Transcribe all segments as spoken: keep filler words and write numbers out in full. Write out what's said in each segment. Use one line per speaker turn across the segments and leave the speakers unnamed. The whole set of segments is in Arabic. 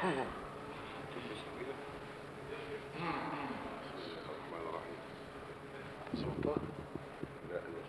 الرحمن الرحيم. سلطة؟ لا لا.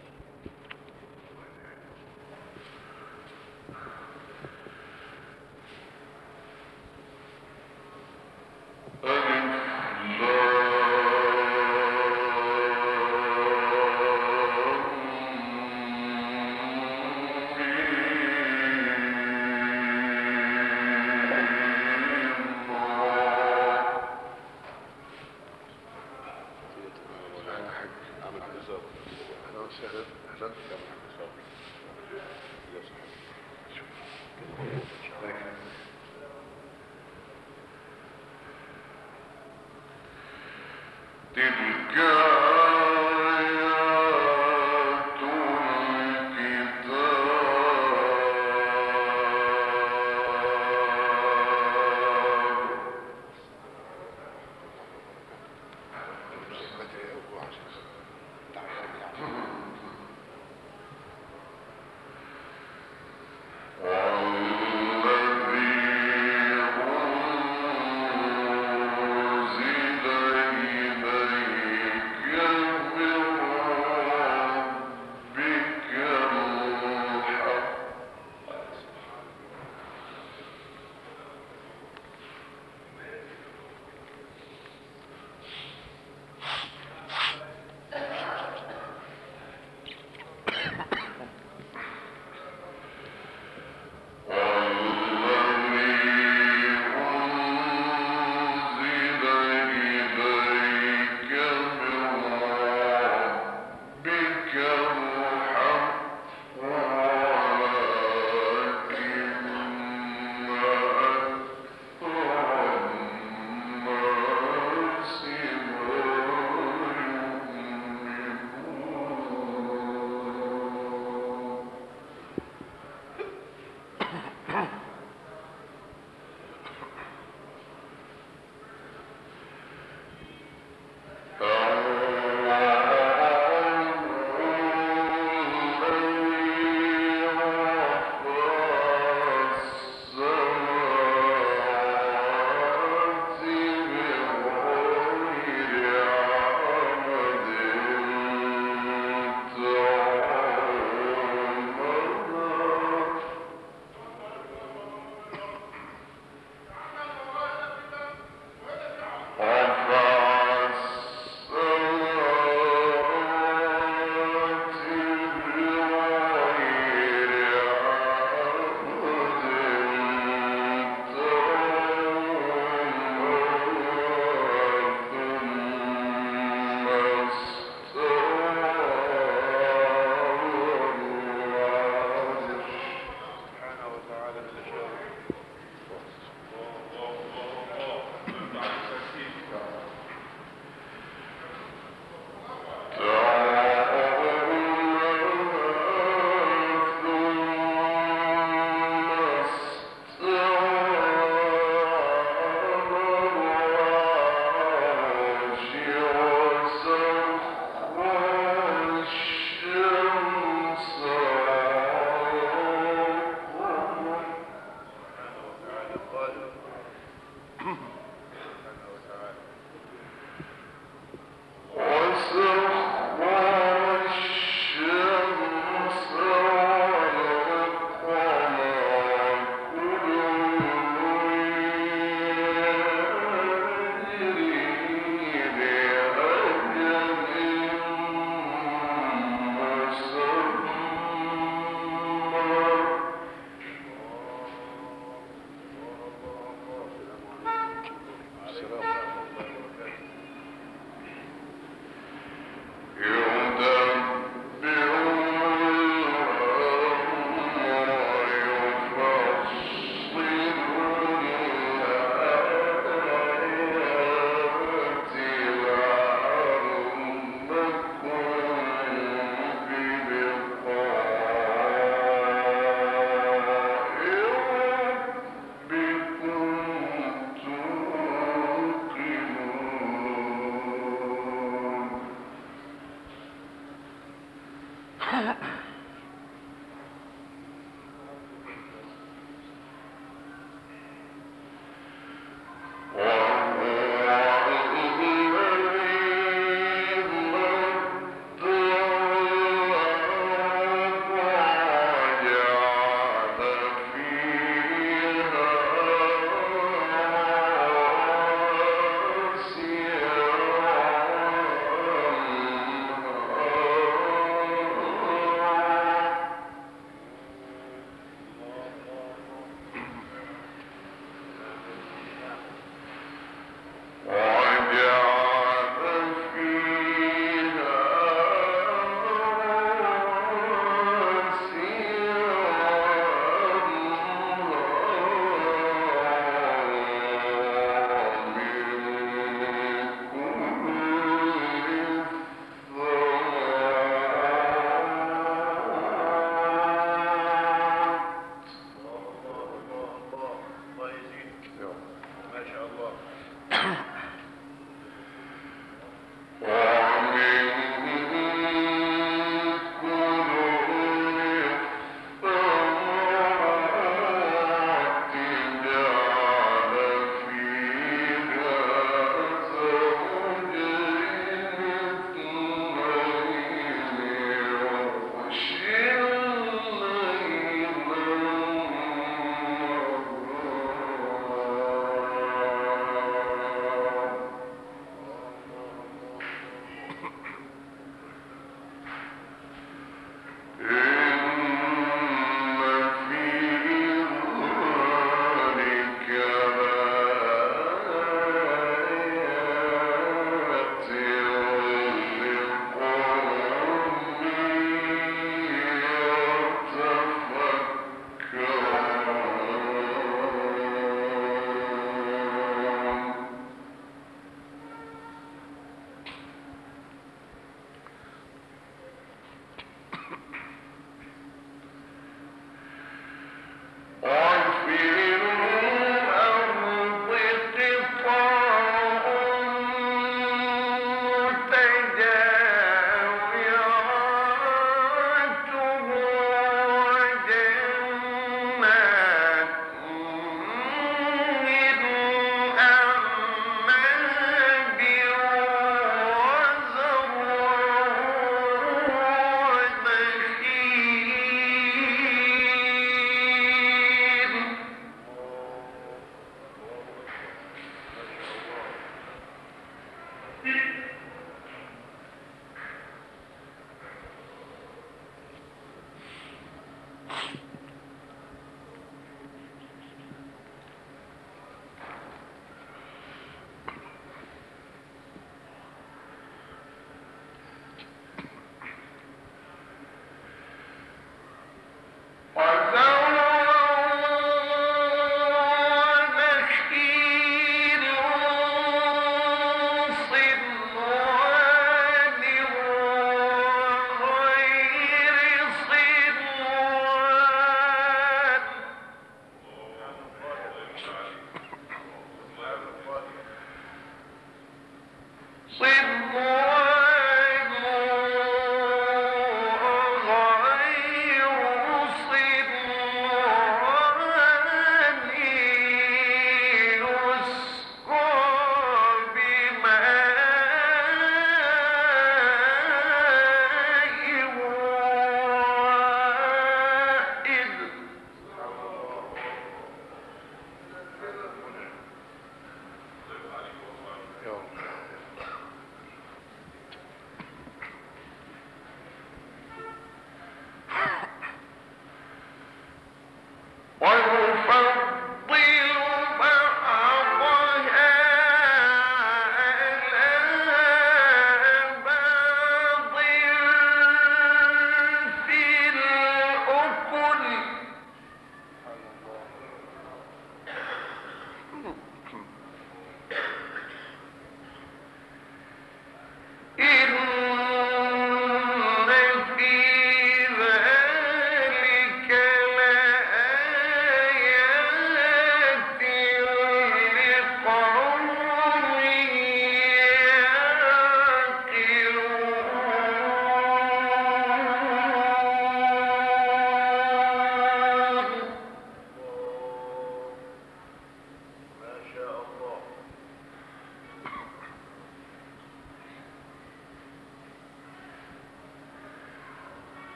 إليك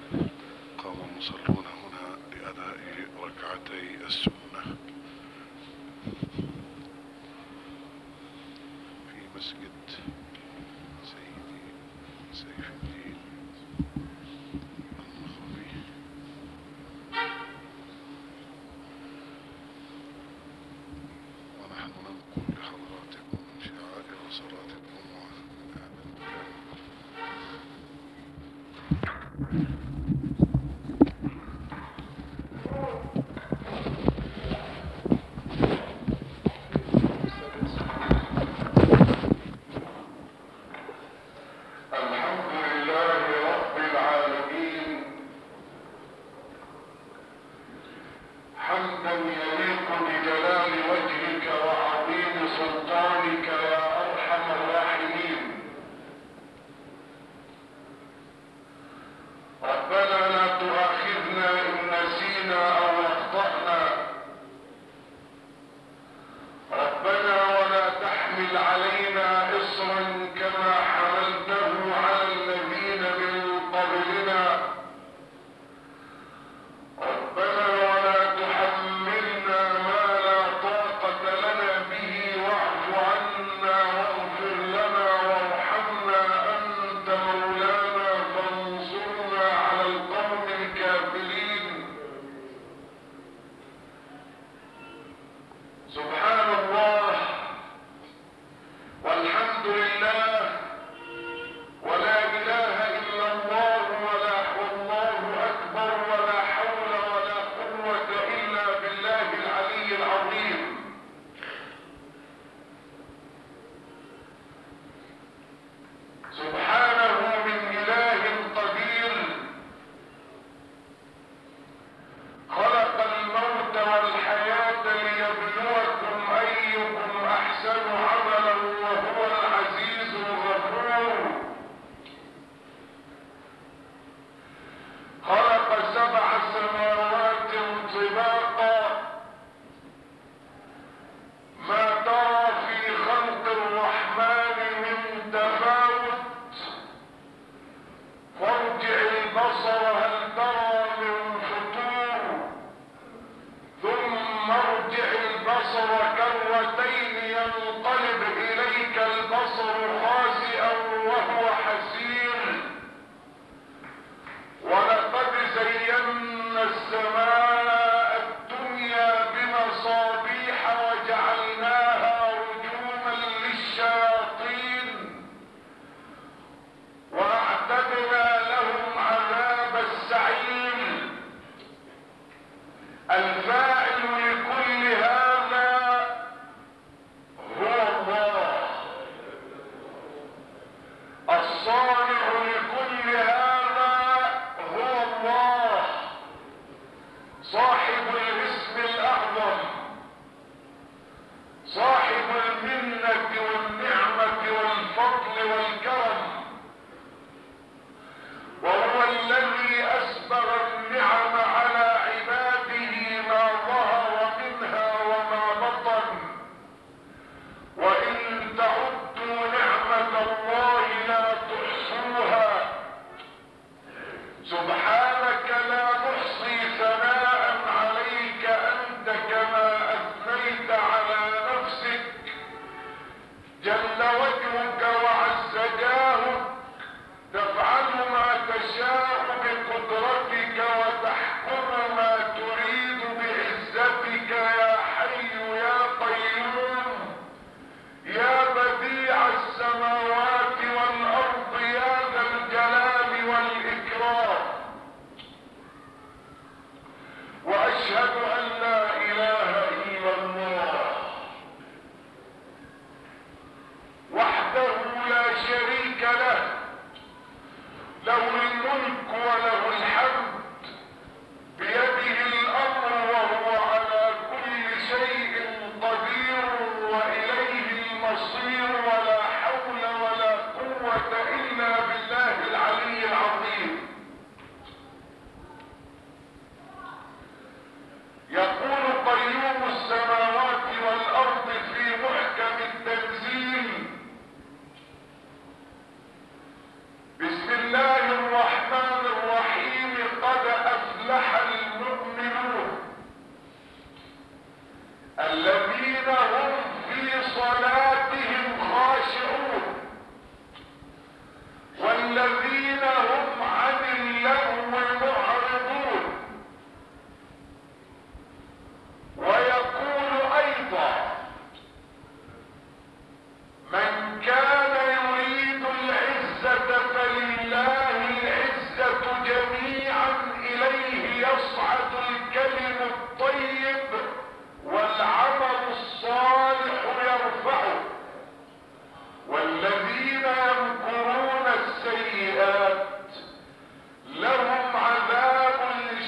قام المصلون هنا لأداء ركعتي السنة في مسجد سيدي سيف الدين النخبي، ونحن ننقل لحضراتكم شعائر صلاة الجمعة من هذا المكان. ربنا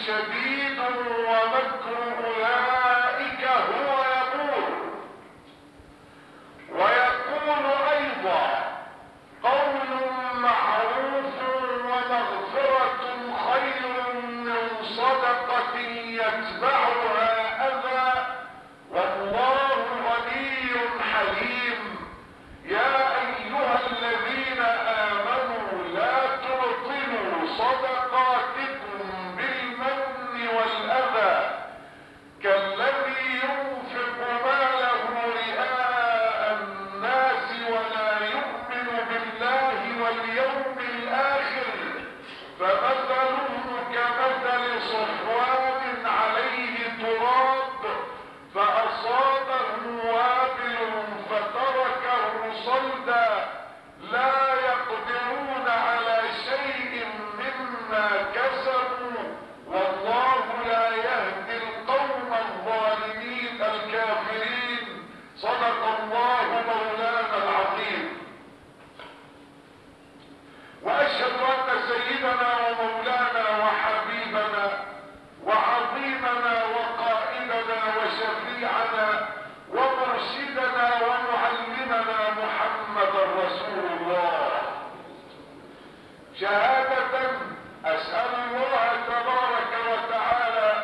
شديد ومكر أولئك هو يبور. ويقول أيضا قول معروف ومغفرة خير من صدقة يتبعها أذى والله غني حليم. يا أيها الذين آمنوا لا تبطلوا صدقاتكم بالمن والأذى كالذي ينفق ماله رئاء الناس ولا يؤمن بالله واليوم الآخر فمثله كمثل صفوان عليه تراب فأصابه وابل فتركه صلدا لا يقدرون على شيء مما كسبوا والله لا يهدي القوم الظالمين الكافرين. صدق الله مولانا العظيم. وأشهد أن سيدنا ومولانا وحبيبنا وعظيمنا وقائدنا وشفيعنا ومرشدنا ومعلمنا محمد رسول الله شهادة أسأل الله تبارك وتعالى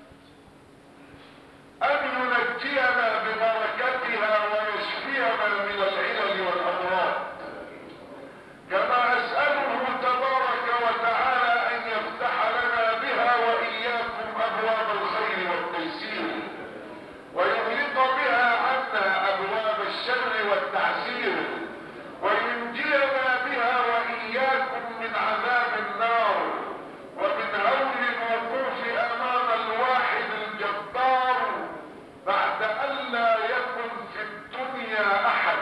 أن ينجينا ببركتها ويشفينا من العلل والأمراض، كما أسأله تبارك وتعالى أن يفتح لنا بها وإياكم أبواب الخير والتيسير ويغلق بها عنا أبواب الشر والتعسير وينجينا بها وإياكم من عذاب النار ومن هول الوقوف أمام الواحد الجبار بعد أن لا يكن في الدنيا أحد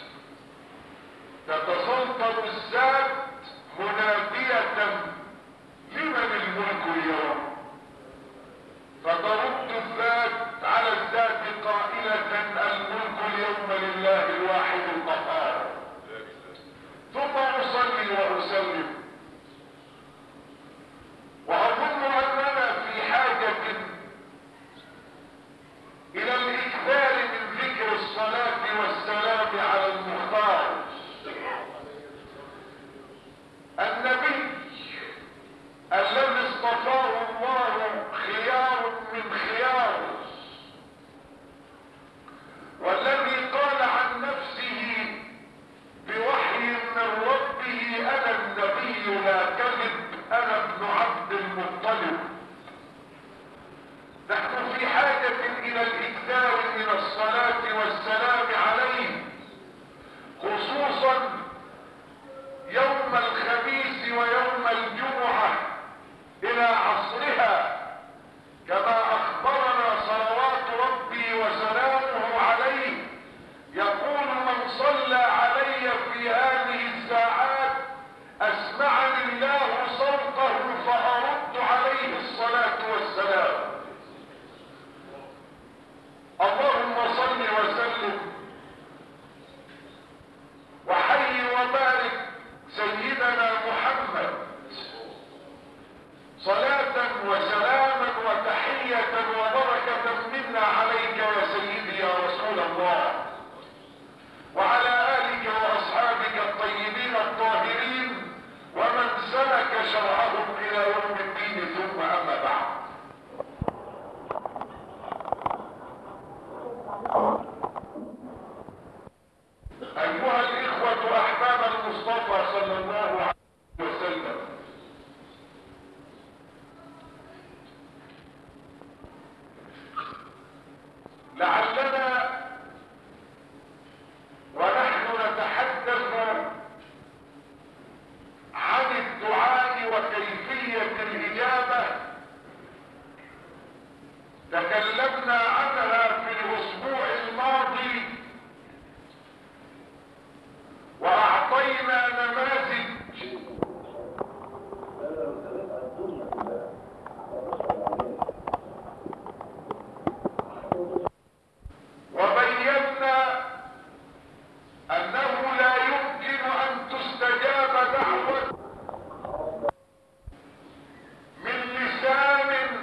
تتسلطن الذات منادية لمن الملك اليوم فترد الذات على الذات قائلة الملك اليوم لله الواحد القهار. ثم أصلي وأسلم وأظن أننا في حاجة إلى الإكثار من ذكر الصلاة والسلام على المختار النبي الذي اصطفاه الله خيار من خيار والذي قال عن نفسه بوحي من ربه أنا النبي لا كذب أنا ابن عبد المطلب. نحن في حاجة إلى الإكثار من الصلاة والسلام عليه خصوصا يوم الخميس ويوم الجمعة إلى عصرها كما أخبرنا صلوات ربي وسلامه عليه يقول من صلى علي في هذه الساعات أسمعني الله صوته فأرد عليه الصلاة والسلام. اللهم صل وسلم وحي وبارك سيدنا محمد صلاة وسلاما وتحية وبركة منا عليك يا سيدي يا رسول الله وعلى آلك وأصحابك الطيبين الطاهرين ومن سلك شرعهم إلى يوم الدين ثم أما بعد. أيها الإخوة أحباب المصطفى صلى الله عليه وسلم، لعلنا ونحن نتحدث عن الدعاء وكيفية الإجابة تكلمنا عنها في الأسبوع الماضي وأعطينا نماذج وبينا أنه لا يمكن أن تستجاب دعوة من لسان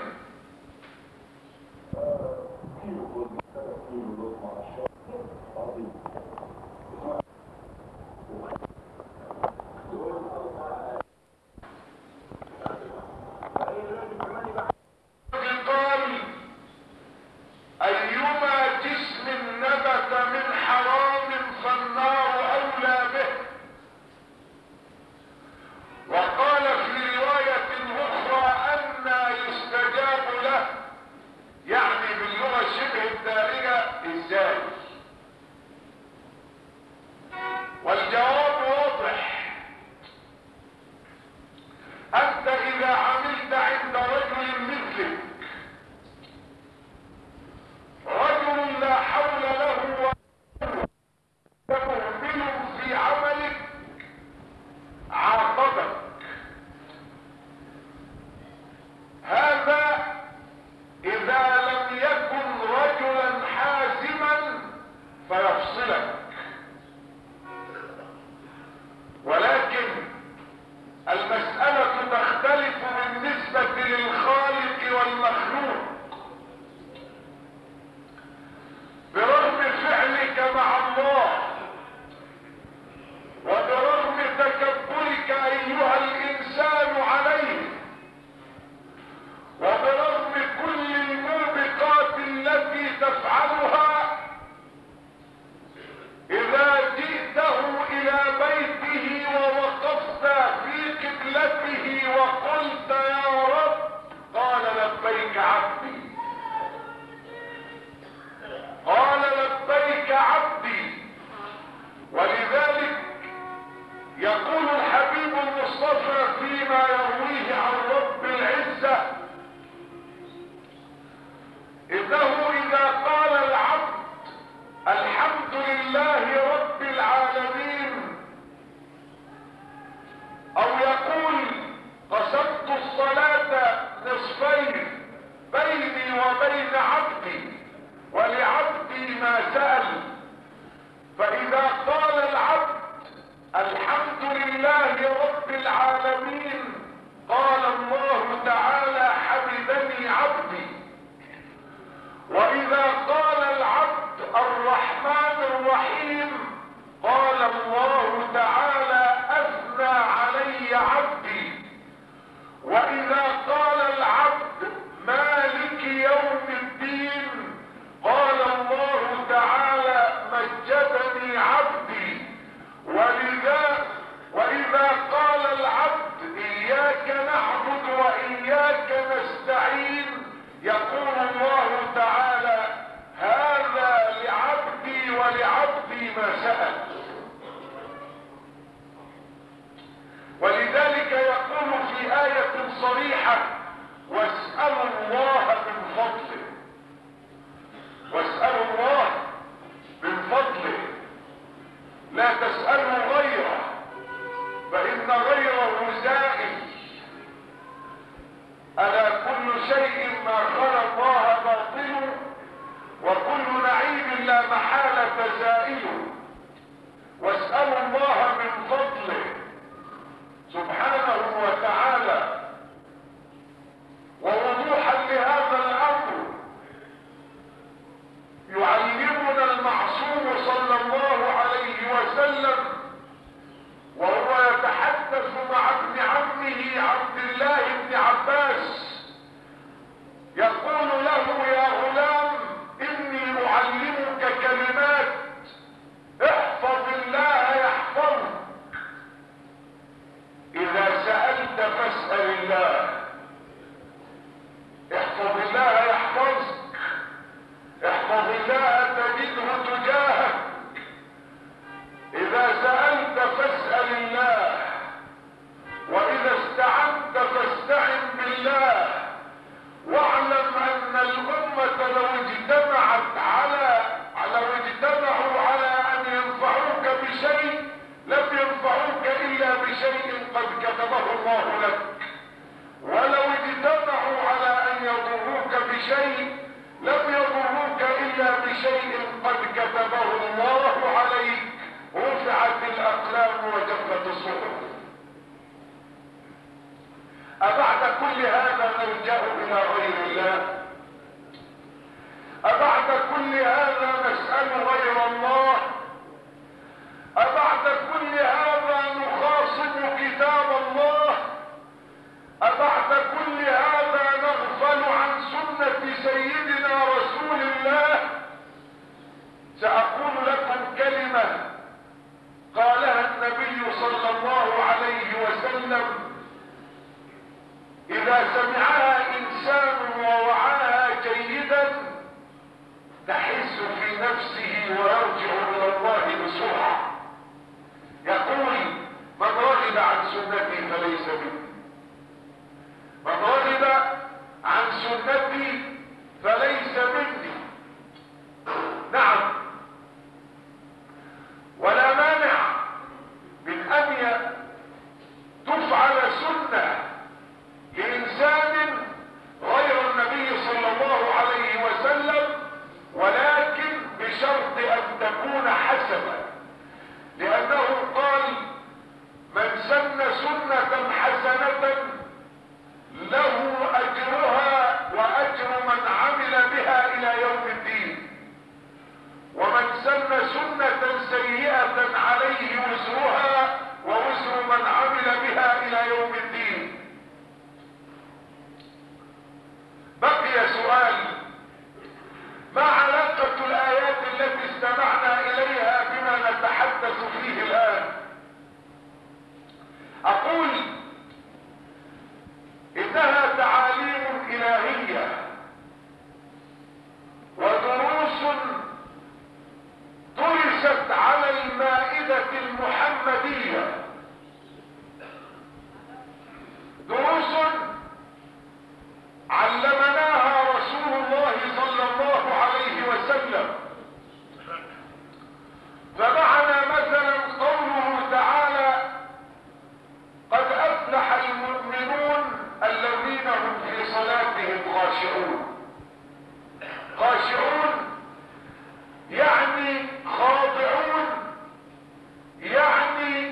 ألا كل شيء ما خلا الله باطل، وكل نعيم لا محالة زائل. واسألوا الله من فضله سبحانه وتعالى. ووضوحا لهذا الأمر يعلمنا المعصوم صلى الله عليه وسلم وهو يتحدث مع ابن عمه عبد الله بن عباس، يقول له: يا غلام، إني أعلمك كلمات، احفظ الله يحفظك. إذا سألت فاسأل الله. احفظ الله يحفظك، احفظ الله تجده تجاهك. إذا سألت فاسأل الله، وإذا استعنت فاستعن بالله. واعلم أن الأمة لو اجتمعت على لو اجتمعوا على أن ينفعوك بشيء لم ينفعوك إلا بشيء قد كتبه الله لك، ولو اجتمعوا على أن يضروك بشيء لم يضروك إلا بشيء قد كتبه الله عليك. رفعت الأقلام وجفت الصحف. أبعد كل هذا نلجأ إلى غير الله؟ أبعد كل هذا نسأل غير الله؟ أبعد كل هذا نخاصم كتاب الله؟ أبعد كل هذا نغفل عن سنة سيدنا رسول الله؟ سأقول لكم كلمة قالها النبي صلى الله عليه وسلم: إذا سمعها إنسان ووعاها جيدا تحس في نفسه ويرجع إلى الله بسرعة. يقول: من رغب عن سنتي فليس مني، من رغب عن سنتي فليس مني. نعم، ولا مانع من أن تفعل سنة لإنسان غير النبي صلى الله عليه وسلم، ولكن بشرط أن تكون حسنة، لأنه قال: من سن سنة حسنة له أجرها وأجر من عمل بها إلى يوم الدين، ومن سن سنة سيئة عليه وزرها ووزر من عمل بها إلى يوم الدين. بقي سؤال: ما علاقة الآيات التي استمعنا إليها بما نتحدث فيه الآن؟ أقول: إنها تعاليم إلهية ودروس درست على المائدة المحمدية، دروس علمناها رسول الله صلى الله عليه وسلم. فمعنا مثلا قوله تعالى: قد أفلح المؤمنون الذين هم في صلاتهم خاشعون. خاشعون يعني خاضعون، يعني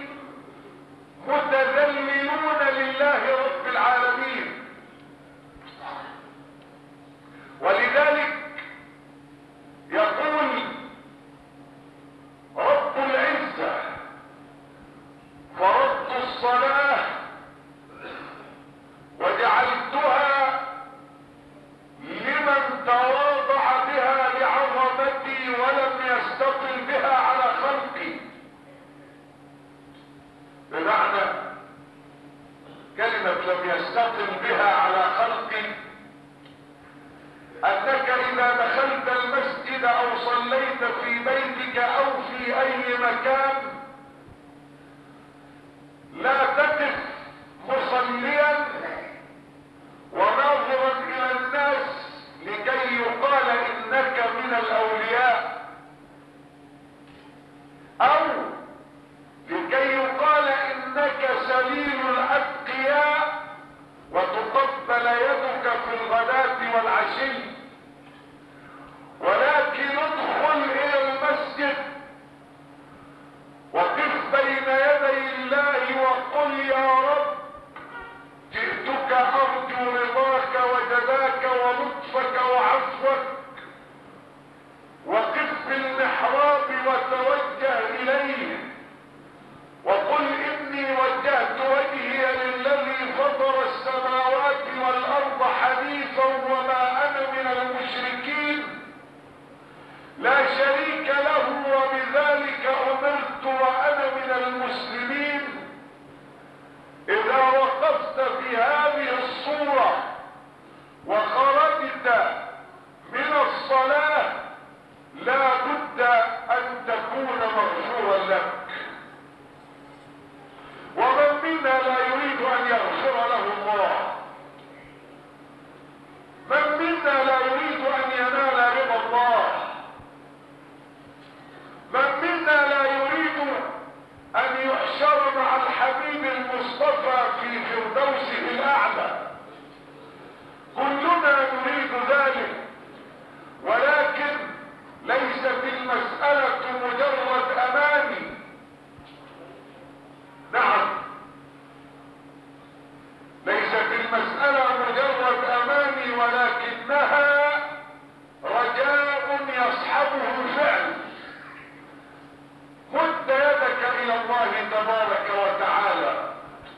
متذللون لله رب العالمين. ولذلك يقول رب العزة: فرضت الصلاة وجعلتها لمن تواضع بها لعظمتي ولم يستطل بها على خلقي. بمعنى كلمة لم يستطل بها على خلقي أنك إذا دخلت المسجد أو صليت في بيتك أو في أي مكان لا تقف مصليا وناظرا إلى الناس لكي يقال إنك من الأولياء، أو لكي يقال إنك سليل الأتقياء وتقبل يدك شيء، ولكن ادخل الى المسجد وقف بين يدي الله وقل يا رب جئتك ارجو رضاك وجزاك ولطفك وعفوك. وقف في المحراب وتوجه اليه وقل اني وجهت وجهي للذي فطر السماوات والارض حنيفا وما انا من المشركين لا شريك له وبذلك امرت وانا من المسلمين. اذا وقفت في هذه الصورة وخرجت من الصلاة لا بد ان تكون مغفورا لك. ومن منا لا يريد ان يغفر له الله؟ من منا لا يريد ان ينال رضا الله؟ من منا لا يريد ان يحشر مع الحبيب المصطفى في فردوسه الاعلى؟ كلنا نريد ذلك، ولكن ليست المسألة مجرد اماني. نعم، ليست المسألة مجرد اماني، ولكنها رجاء يصحبه فعل. مد يدك الى الله تبارك وتعالى،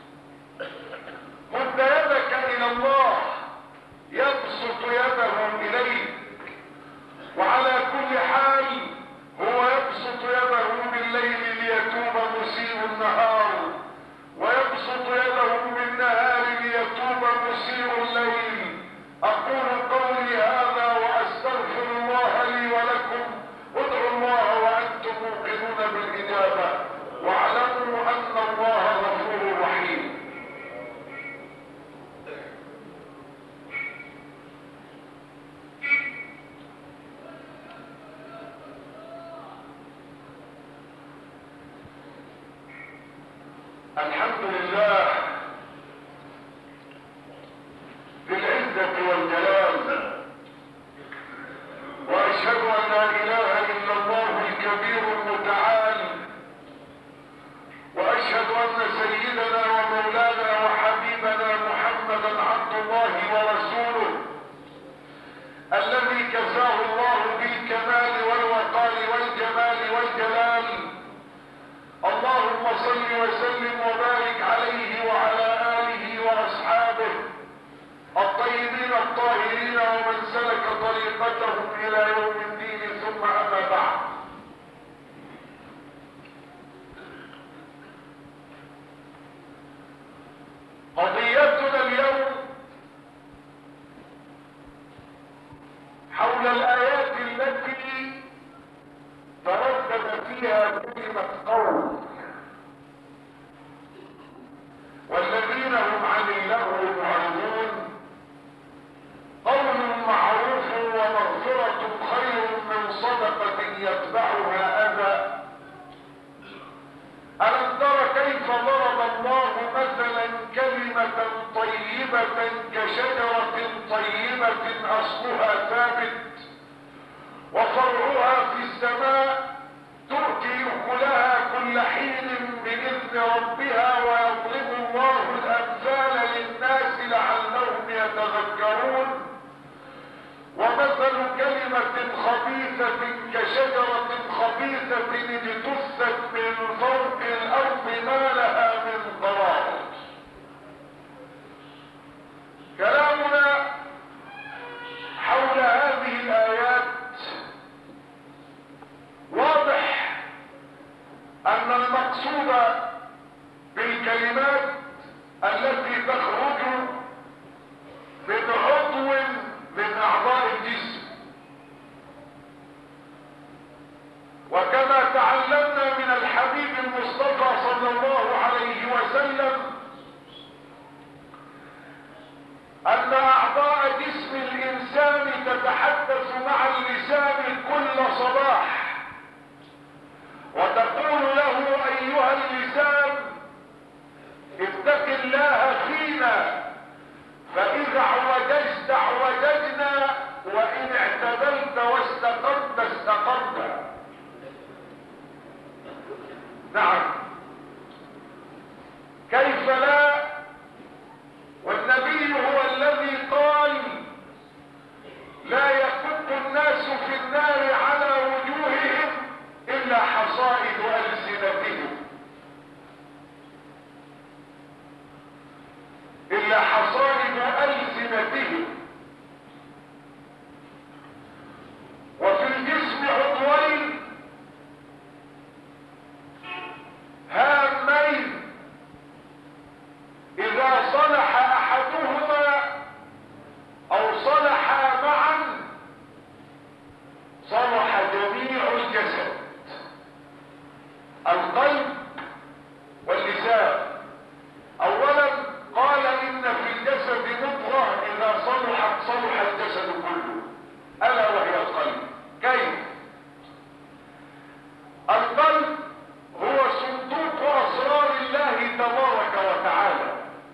مد يدك الى الله يبسط يده اليك. وعلى كل حال هو يبسط يده بالليل ليتوب مسيء النهار، ويبسط يده بالنهار ليتوب مسيء الليل. اقول قولي هذا واستغفر الله لي ولكم. ادعوا الله وانتم موقنون بالاجابه، واعلموا ان الله غفور رحيم. الحمد لله ذي العزة والجلال، واشهد ان لا اله الا الله الكبير المتعال، واشهد ان سيدنا ومولانا وحبيبنا محمدا عبد الله ورسوله الذي كساه الله بالكمال والوقار والجمال والجلال. اللهم صل وسلم وبارك عليه وعلى آله وأصحابه الطيبين الطاهرين ومن سلك طريقتهم إلى يوم الدين، ثم أما بعد. قضيتنا اليوم حول الآيات التي تردد فيها كلمة قول والذين هم عن اللغو معرضون. قول معروف ومغفرة خير من صدقة يتبعها أذى. ألم تر كيف ضرب الله مثلا كلمة طيبة كشجرة طيبة أصلها ثابت وفرعها في السماء تؤتي أكلها كل حين بإذن ربها ويضرب الله الأمثال للناس لعلهم يتذكرون. ومثل كلمة خبيثة كشجرة خبيثة اجتثت من فوق الأرض ما لها من قرار. كلامنا حول هذه الآيات واضح ان المقصود بالكلمات التي تخرج من عضو من اعضاء الجسم. وكما تعلمنا من الحبيب المصطفى صلى الله عليه وسلم ان اعضاء جسم الانسان تتحدث مع اللسان كل صباح وتقول له ايها اللسان اتق الله فينا، فاذا اعوججت اعوججنا نعم، كيف لا؟ والنبي هو الذي قال لا يكب الناس في النار على وجوههم إلا حصائد ألسنتهم، إلا حصائد ألسنتهم. وفي الجسم عضوين هامين، إذا صلح أحدهما أو صلحا معا صلح جميع الجسد، القلب واللسان. أولا قال إن في الجسد مضغة إذا صلحت صلح الجسد كله، ألا وهي القلب. كيف؟ القلب هو صندوق أسرار الله تبارك وتعالى،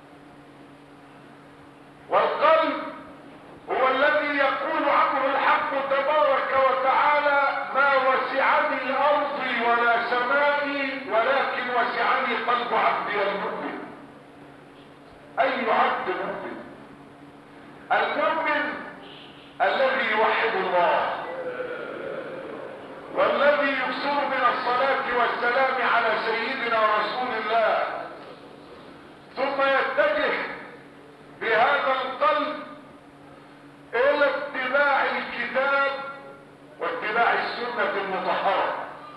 والقلب هو الذي يقول عنه الحق تبارك وتعالى ما وسعني أرضي ولا سمائي ولكن وسعني قلب عبدي المؤمن. أي عبد مؤمن؟ المؤمن الذي يوحد الله والذي يكثر من الصلاة والسلام على سيدنا رسول الله، ثم يتجه بهذا القلب الى اتباع الكتاب واتباع السنة المطهرة،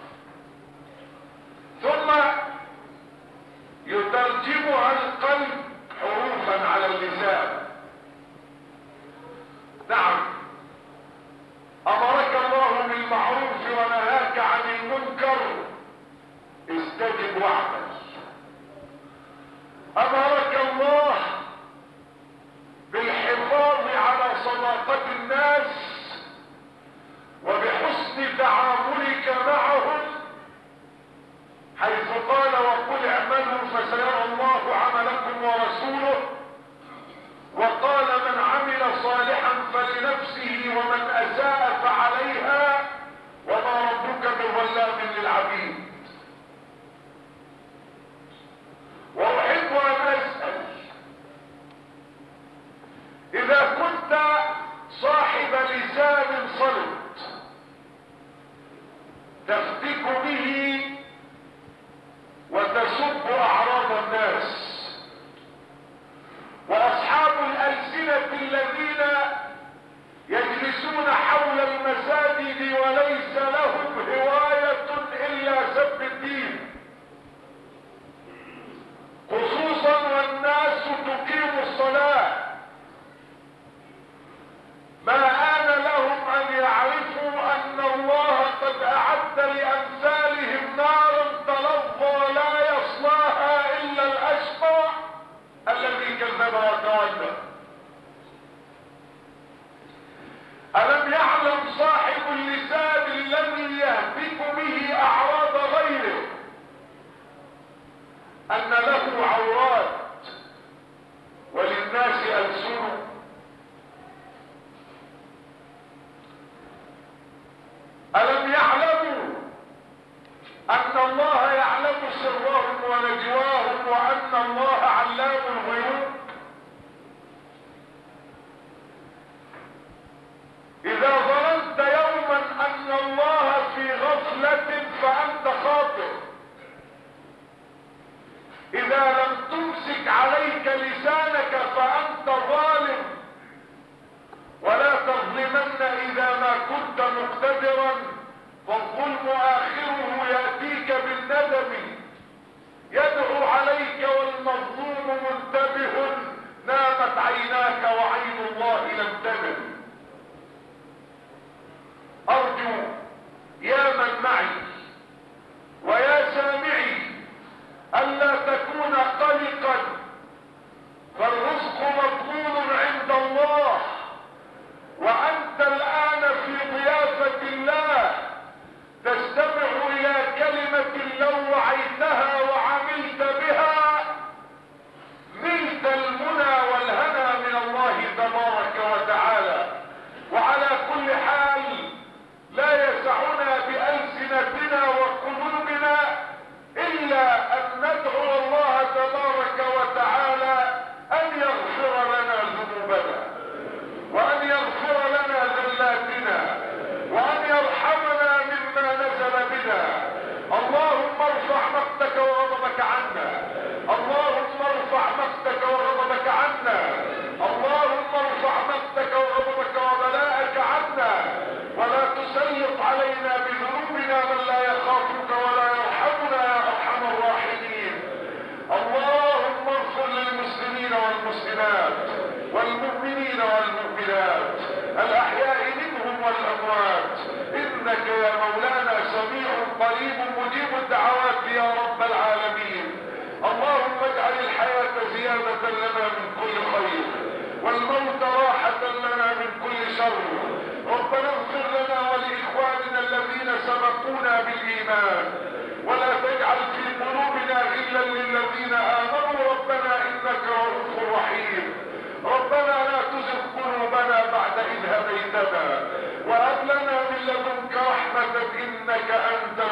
ثم يترجمها القلب حروفا على اللسان. نعم، امرك الله بالمعروف ونهاك عن المنكر، استجب واعمل. امرك الله بالحفاظ على صداقة الناس وبحسن تعاملك معهم، حيث قال وقل اعملوا فسيرى الله عملكم ورسوله، وقال من عمل صالحا فلنفسه ومن اساء فعليها وما ربك بظلام للعبيد. واحب ان اسال، اذا كنت صاحب لسان صلت تفتك به وتسب اعراض الناس، واصحاب الالسنة الذين يجلسون حول المساجد وليس لهم هواية الا سب الدين، خصوصا والناس تقيم الصلاة، ما آن لهم ان يعرفوا ان الله قد اعد لامثالهم نارا تلظى لا يصلاها الا الاشقى الذي كذب وتولى. ألم يعلم صاحب اللسان الذي يهتك به أعراض غيره أن له عورات وللناس ألسن؟ ألم يعلموا أن الله يعلم سرهم ونجواهم وأن الله علام الغيوب؟ إذا الأحياء منهم والأموات، إنك يا مولانا سميع قريب مجيب الدعوات يا رب العالمين. اللهم اجعل الحياة زيادة لنا من كل خير، والموت راحة لنا من كل شر. ربنا اغفر لنا ولإخواننا الذين سبقونا بالإيمان، ولا تجعل في قلوبنا غلا للذين آمنوا ربنا إنك رؤوف رحيم. ربنا لا تزغ قلوبنا بعد إذ هديتنا، وهب لنا من لدنك رحمة إنك أنت